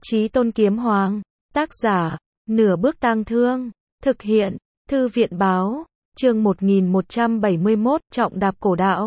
Chí Tôn Kiếm Hoàng. Tác giả, Nửa Bước Tang Thương. Thực hiện, Thư viện Báo. Chương 1171, Trọng Đạp Cổ Đạo.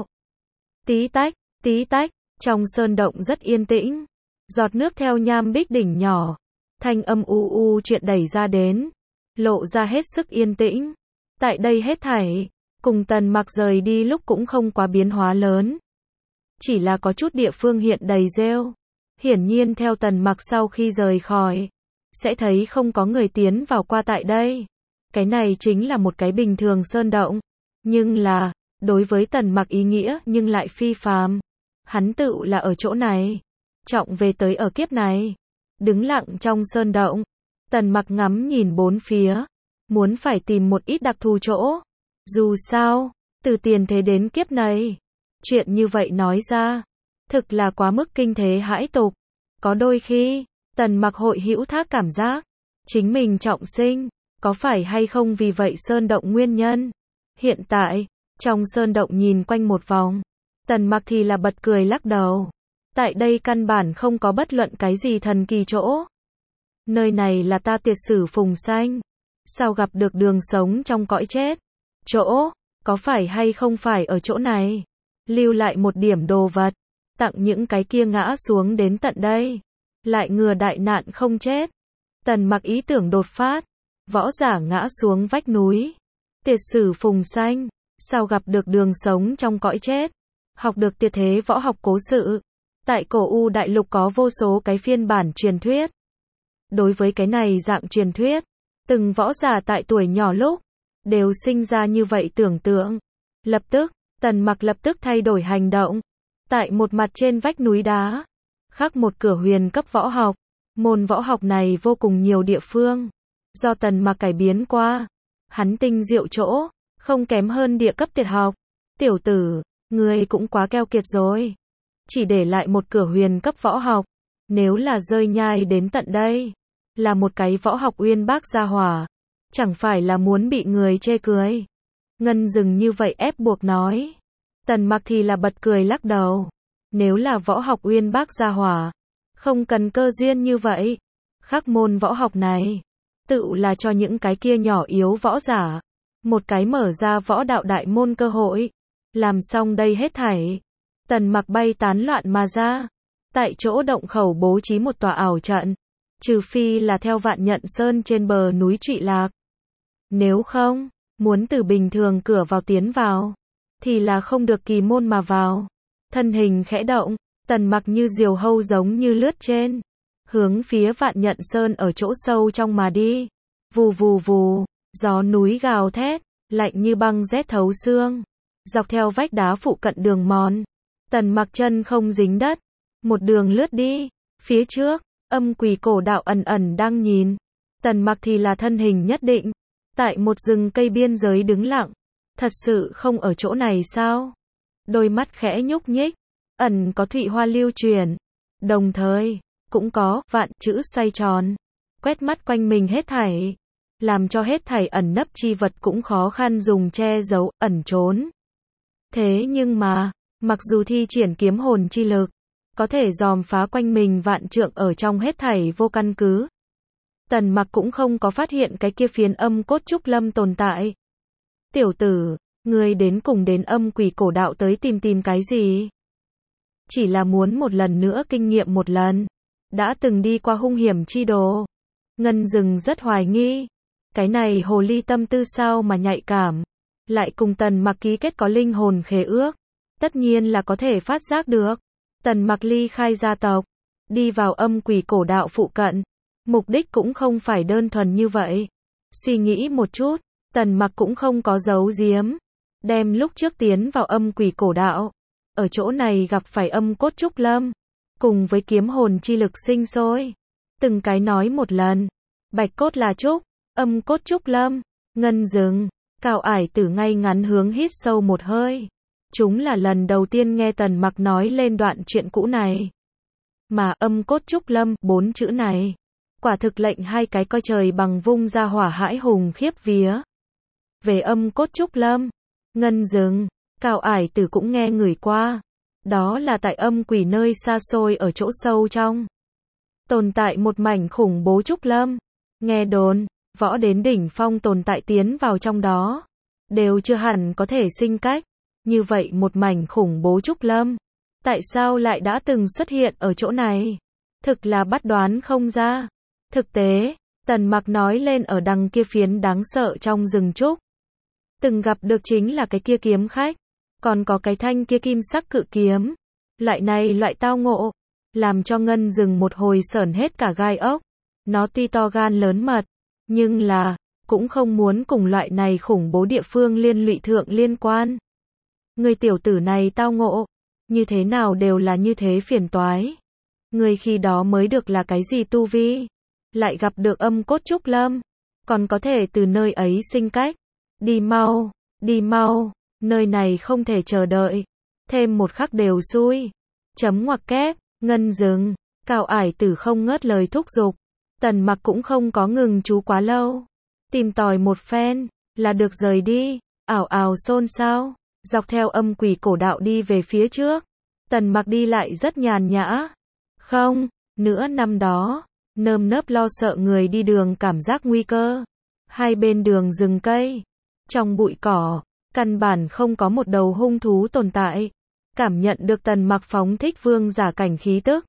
Tí tách, trong sơn động rất yên tĩnh. Giọt nước theo nham bích đỉnh nhỏ. Thanh âm u u chuyện đẩy ra đến. Lộ ra hết sức yên tĩnh. Tại đây hết thảy, cùng Tần Mặc rời đi lúc cũng không quá biến hóa lớn. Chỉ là có chút địa phương hiện đầy rêu. Hiển nhiên theo Tần Mặc sau khi rời khỏi, sẽ thấy không có người tiến vào qua tại đây. Cái này chính là một cái bình thường sơn động. Nhưng là, đối với Tần Mặc ý nghĩa nhưng lại phi phàm. Hắn tự là ở chỗ này. Trọng về tới ở kiếp này. Đứng lặng trong sơn động. Tần Mặc ngắm nhìn bốn phía. Muốn phải tìm một ít đặc thù chỗ. Dù sao, từ tiền thế đến kiếp này. Chuyện như vậy nói ra. Thực là quá mức kinh thế hãi tục. Có đôi khi, Tần Mặc hội hữu thác cảm giác. Chính mình trọng sinh. Có phải hay không vì vậy sơn động nguyên nhân? Hiện tại, trong sơn động nhìn quanh một vòng. Tần Mặc thì là bật cười lắc đầu. Tại đây căn bản không có bất luận cái gì thần kỳ chỗ. Nơi này là ta tuyệt sử phùng sanh. Sao gặp được đường sống trong cõi chết? Chỗ, có phải hay không phải ở chỗ này? Lưu lại một điểm đồ vật. Tặng những cái kia ngã xuống đến tận đây. Lại ngừa đại nạn không chết. Tần Mặc ý tưởng đột phát. Võ giả ngã xuống vách núi. Tuyệt sử phùng sanh. Sao gặp được đường sống trong cõi chết? Học được tuyệt thế võ học cố sự. Tại cổ U đại lục có vô số cái phiên bản truyền thuyết. Đối với cái này dạng truyền thuyết, từng võ giả tại tuổi nhỏ lúc, đều sinh ra như vậy tưởng tượng. Lập tức, Tần Mặc lập tức thay đổi hành động. Tại một mặt trên vách núi đá, khắc một cửa huyền cấp võ học. Môn võ học này vô cùng nhiều địa phương. Do Tần Mặc cải biến qua. Hắn tinh diệu chỗ, không kém hơn địa cấp tuyệt học. Tiểu tử, ngươi cũng quá keo kiệt rồi. Chỉ để lại một cửa huyền cấp võ học. Nếu là rơi nhai đến tận đây, là một cái võ học uyên bác gia hỏa. Chẳng phải là muốn bị người chê cười. Ngân dừng như vậy ép buộc nói. Tần Mặc thì là bật cười lắc đầu. Nếu là võ học uyên bác gia hỏa, không cần cơ duyên như vậy. Khắc môn võ học này, tự là cho những cái kia nhỏ yếu võ giả. Một cái mở ra võ đạo đại môn cơ hội. Làm xong đây hết thảy. Tần Mặc bay tán loạn mà ra. Tại chỗ động khẩu bố trí một tòa ảo trận. Trừ phi là theo Vạn Nhận Sơn trên bờ núi trụy lạc. Nếu không, muốn từ bình thường cửa vào tiến vào, thì là không được kỳ môn mà vào. Thân hình khẽ động, Tần Mặc như diều hâu giống như lướt trên. Hướng phía Vạn Nhận Sơn ở chỗ sâu trong mà đi. Vù vù vù, gió núi gào thét, lạnh như băng rét thấu xương. Dọc theo vách đá phụ cận đường mòn, Tần Mặc chân không dính đất. Một đường lướt đi, phía trước, Âm Quỷ Cổ Đạo ẩn ẩn đang nhìn. Tần Mặc thì là thân hình nhất định. Tại một rừng cây biên giới đứng lặng. Thật sự không ở chỗ này sao? Đôi mắt khẽ nhúc nhích. Ẩn có thụy hoa lưu chuyển. Đồng thời, cũng có vạn chữ xoay tròn. Quét mắt quanh mình hết thảy. Làm cho hết thảy ẩn nấp chi vật cũng khó khăn dùng che giấu, ẩn trốn. Thế nhưng mà, mặc dù thi triển kiếm hồn chi lực, có thể dòm phá quanh mình vạn trượng ở trong hết thảy vô căn cứ. Tần Mặc cũng không có phát hiện cái kia phiến âm cốt trúc lâm tồn tại. Tiểu tử, ngươi đến cùng đến Âm Quỷ Cổ Đạo tới tìm cái gì? Chỉ là muốn một lần nữa kinh nghiệm một lần. Đã từng đi qua hung hiểm chi đồ. Ngân Dừng rất hoài nghi. Cái này hồ ly tâm tư sao mà nhạy cảm. Lại cùng Tần Mặc ký kết có linh hồn khế ước. Tất nhiên là có thể phát giác được. Tần Mặc ly khai gia tộc. Đi vào Âm Quỷ Cổ Đạo phụ cận. Mục đích cũng không phải đơn thuần như vậy. Suy nghĩ một chút, Tần Mặc cũng không có giấu giếm. Đem lúc trước tiến vào Âm Quỷ Cổ Đạo. Ở chỗ này gặp phải âm cốt trúc lâm. Cùng với kiếm hồn chi lực sinh sôi. Từng cái nói một lần. Bạch cốt là trúc, âm cốt trúc lâm. Ngân Dừng, Cao Ải Tử ngay ngắn hướng hít sâu một hơi. Chúng là lần đầu tiên nghe Tần Mặc nói lên đoạn chuyện cũ này. Mà âm cốt trúc lâm, 4 chữ này. Quả thực lệnh hai cái coi trời bằng vung ra hỏa hãi hùng khiếp vía. Về âm cốt trúc lâm, Ngân Dừng, Cao Ải Tử cũng nghe người qua. Đó là tại âm quỷ nơi xa xôi ở chỗ sâu trong. tồn tại một mảnh khủng bố trúc lâm. Nghe đồn, võ đến đỉnh phong tồn tại tiến vào trong đó, đều chưa hẳn có thể sinh cách. Như vậy một mảnh khủng bố trúc lâm, tại sao lại đã từng xuất hiện ở chỗ này? Thực là bắt đoán không ra. Thực tế, Tần Mặc nói lên ở đằng kia phiến đáng sợ trong rừng trúc. Từng gặp được chính là cái kia kiếm khách, còn có cái thanh kia kim sắc cự kiếm. Loại này loại tao ngộ, làm cho ngân rừng một hồi sởn hết cả gai ốc. Nó tuy to gan lớn mật, nhưng là, cũng không muốn cùng loại này khủng bố địa phương liên lụy thượng liên quan. Người tiểu tử này tao ngộ, như thế nào đều là như thế phiền toái. Người khi đó mới được là cái gì tu vi, lại gặp được âm cốt trúc lâm, còn có thể từ nơi ấy sinh cách. Đi mau, nơi này không thể chờ đợi, thêm một khắc đều xui. Chấm ngoặc kép, ngân rừng, Cao Ải Tử không ngớt lời thúc giục. Tần Mặc cũng không có ngừng chú quá lâu, tìm tòi một phen, là được rời đi, ảo ảo xôn xao, dọc theo âm quỷ cổ đạo đi về phía trước. Tần Mặc đi lại rất nhàn nhã. Không, nữa năm đó, nơm nớp lo sợ người đi đường cảm giác nguy cơ. Hai bên đường rừng cây, trong bụi cỏ, căn bản không có một đầu hung thú tồn tại. Cảm nhận được Tần Mặc phóng thích vương giả cảnh khí tức.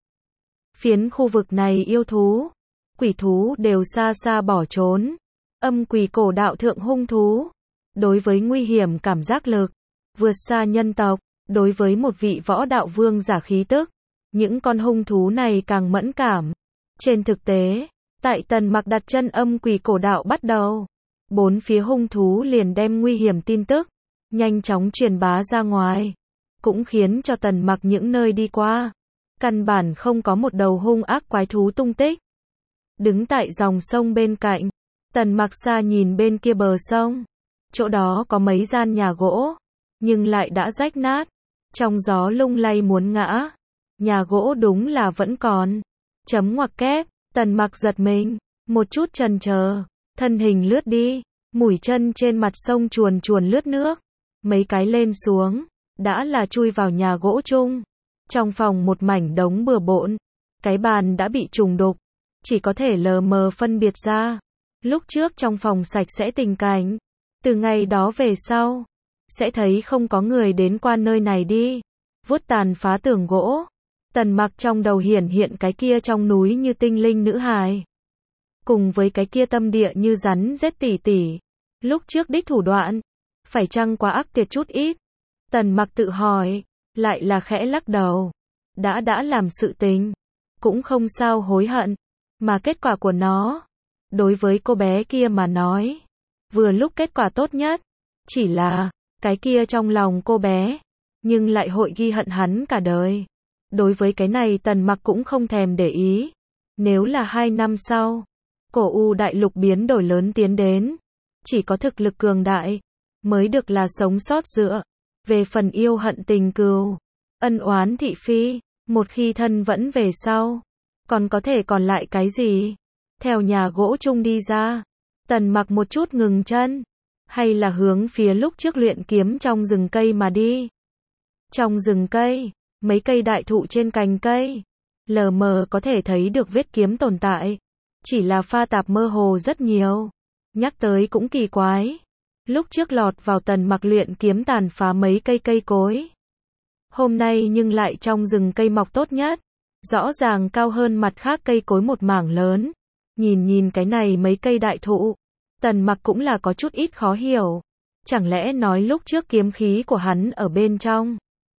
Phiến khu vực này yêu thú, quỷ thú đều xa xa bỏ trốn. Âm quỷ cổ đạo thượng hung thú, đối với nguy hiểm cảm giác lực, vượt xa nhân tộc. Đối với một vị võ đạo vương giả khí tức, những con hung thú này càng mẫn cảm. Trên thực tế, tại Tần Mặc đặt chân âm quỷ cổ đạo bắt đầu, bốn phía hung thú liền đem nguy hiểm tin tức nhanh chóng truyền bá ra ngoài, cũng khiến cho Tần Mặc những nơi đi qua, căn bản không có một đầu hung ác quái thú tung tích. Đứng tại dòng sông bên cạnh, Tần Mặc xa nhìn bên kia bờ sông, chỗ đó có mấy gian nhà gỗ, nhưng lại đã rách nát, trong gió lung lay muốn ngã. Nhà gỗ đúng là vẫn còn. Chấm ngoặc kép, Tần Mặc giật mình, một chút chần chờ, thân hình lướt đi, mũi chân trên mặt sông chuồn chuồn lướt nước, mấy cái lên xuống, đã là chui vào nhà gỗ chung. Trong phòng một mảnh đống bừa bộn, cái bàn đã bị trùng đục, chỉ có thể lờ mờ phân biệt ra. Lúc trước trong phòng sạch sẽ tình cảnh, từ ngày đó về sau, sẽ thấy không có người đến qua nơi này đi. Vuốt tàn phá tường gỗ, Tần Mặc trong đầu hiển hiện cái kia trong núi như tinh linh nữ hài, cùng với cái kia tâm địa như rắn rết tỉ tỉ. Lúc trước đích thủ đoạn, phải chăng quá ác liệt chút ít? Tần Mặc tự hỏi, lại là khẽ lắc đầu. Đã làm sự tình, cũng không sao hối hận, mà kết quả của nó, đối với cô bé kia mà nói, vừa lúc kết quả tốt nhất. Chỉ là, cái kia trong lòng cô bé, nhưng lại hội ghi hận hắn cả đời. Đối với cái này Tần Mặc cũng không thèm để ý. Nếu là 2 năm sau, cổ U đại lục biến đổi lớn tiến đến, chỉ có thực lực cường đại mới được là sống sót dựa. Về phần yêu hận tình cừu, ân oán thị phi, một khi thân vẫn về sau, còn có thể còn lại cái gì? Theo nhà gỗ chung đi ra, Tần Mặc một chút ngừng chân, hay là hướng phía lúc trước luyện kiếm trong rừng cây mà đi. Trong rừng cây, mấy cây đại thụ trên cành cây, lờ mờ có thể thấy được vết kiếm tồn tại, chỉ là pha tạp mơ hồ rất nhiều. Nhắc tới cũng kỳ quái, lúc trước lọt vào Tần Mặc luyện kiếm tàn phá mấy cây cối, hôm nay nhưng lại trong rừng cây mọc tốt nhất, rõ ràng cao hơn mặt khác cây cối một mảng lớn. Nhìn cái này mấy cây đại thụ, Tần Mặc cũng là có chút ít khó hiểu. Chẳng lẽ nói lúc trước kiếm khí của hắn ở bên trong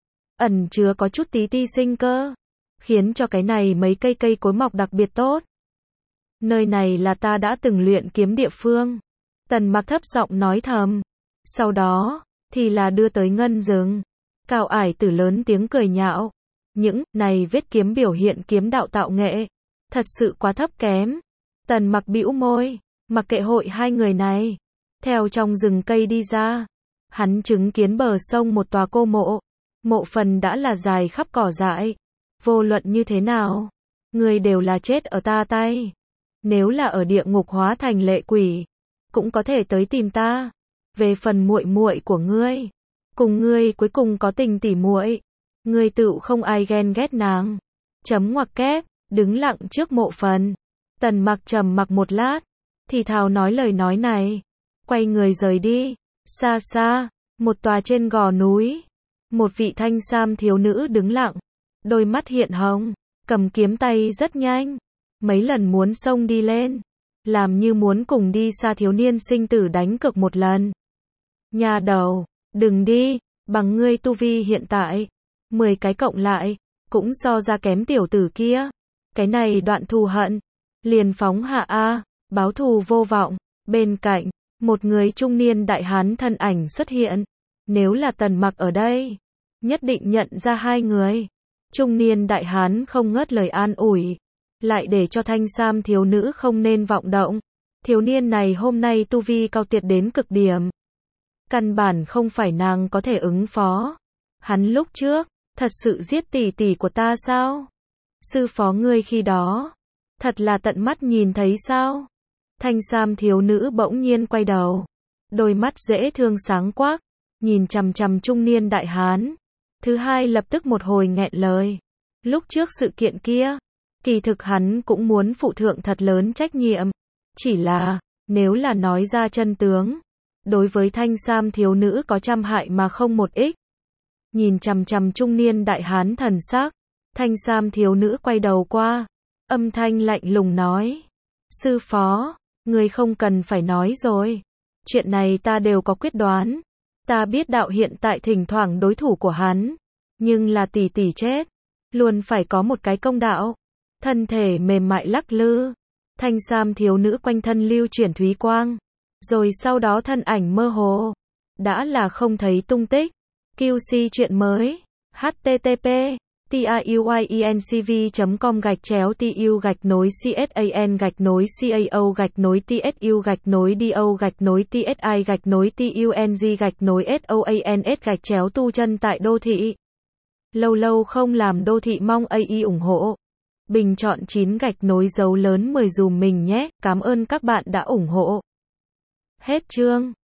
ẩn chứa có chút tí ti sinh cơ, khiến cho cái này mấy cây cối mọc đặc biệt tốt. Nơi này là ta đã từng luyện kiếm địa phương, Tần Mặc thấp giọng nói thầm. Sau đó, thì là đưa tới ngân rừng. Cao Ải Tử lớn tiếng cười nhạo. Những này vết kiếm biểu hiện kiếm đạo tạo nghệ, thật sự quá thấp kém. Tần Mặc bĩu môi, mặc kệ hội hai người này, theo trong rừng cây đi ra. Hắn chứng kiến bờ sông một tòa cô mộ, mộ phần đã là dài khắp cỏ dại. Vô luận như thế nào, người đều là chết ở ta tay. Nếu là ở địa ngục hóa thành lệ quỷ, cũng có thể tới tìm ta. Về phần muội muội của ngươi, cùng ngươi cuối cùng có tình tỉ muội, ngươi tự không ai ghen ghét nàng. Chấm ngoặc kép, đứng lặng trước mộ phần. Tần Mặc trầm mặc một lát, thì thào nói lời nói này, quay người rời đi. Xa xa, một tòa trên gò núi, một vị thanh sam thiếu nữ đứng lặng, đôi mắt hiện hồng, cầm kiếm tay rất nhanh, mấy lần muốn xông đi lên, làm như muốn cùng đi xa thiếu niên sinh tử đánh cược một lần. Nhà đầu, đừng đi, bằng ngươi tu vi hiện tại, 10 cái cộng lại, cũng so ra kém tiểu tử kia. Cái này đoạn thù hận, liền phóng hạ a, báo thù vô vọng. Bên cạnh, một người trung niên đại hán thân ảnh xuất hiện. Nếu là Tần Mặc ở đây, nhất định nhận ra hai người. Trung niên đại hán không ngớt lời an ủi, lại để cho thanh sam thiếu nữ không nên vọng động. Thiếu niên này hôm nay tu vi cao tuyệt đến cực điểm, căn bản không phải nàng có thể ứng phó. Hắn lúc trước, thật sự giết tỷ tỷ của ta sao? Sư phó ngươi khi đó, thật là tận mắt nhìn thấy sao? Thanh sam thiếu nữ bỗng nhiên quay đầu, đôi mắt dễ thương sáng quắc, nhìn chằm chằm trung niên đại hán. Thứ hai lập tức một hồi nghẹn lời. Lúc trước sự kiện kia, kỳ thực hắn cũng muốn phụ thượng thật lớn trách nhiệm. Chỉ là, nếu là nói ra chân tướng, đối với thanh sam thiếu nữ có trăm hại mà không một ích. Nhìn chằm chằm trung niên đại hán thần sắc, thanh sam thiếu nữ quay đầu qua, âm thanh lạnh lùng nói. Sư phó, người không cần phải nói rồi. Chuyện này ta đều có quyết đoán. Ta biết đạo hiện tại thỉnh thoảng đối thủ của hắn, nhưng là tỷ tỷ chết, luôn phải có một cái công đạo. Thân thể mềm mại lắc lư, thanh sam thiếu nữ quanh thân lưu chuyển thúy quang, rồi sau đó thân ảnh mơ hồ, đã là không thấy tung tích. QC chuyện mới, http tu chân tại đô thị. Lâu lâu không làm đô thị mong AI ủng hộ. Bình chọn 9 gạch nối dấu lớn 10 dùm mình nhé. Cảm ơn các bạn đã ủng hộ. Hết chương.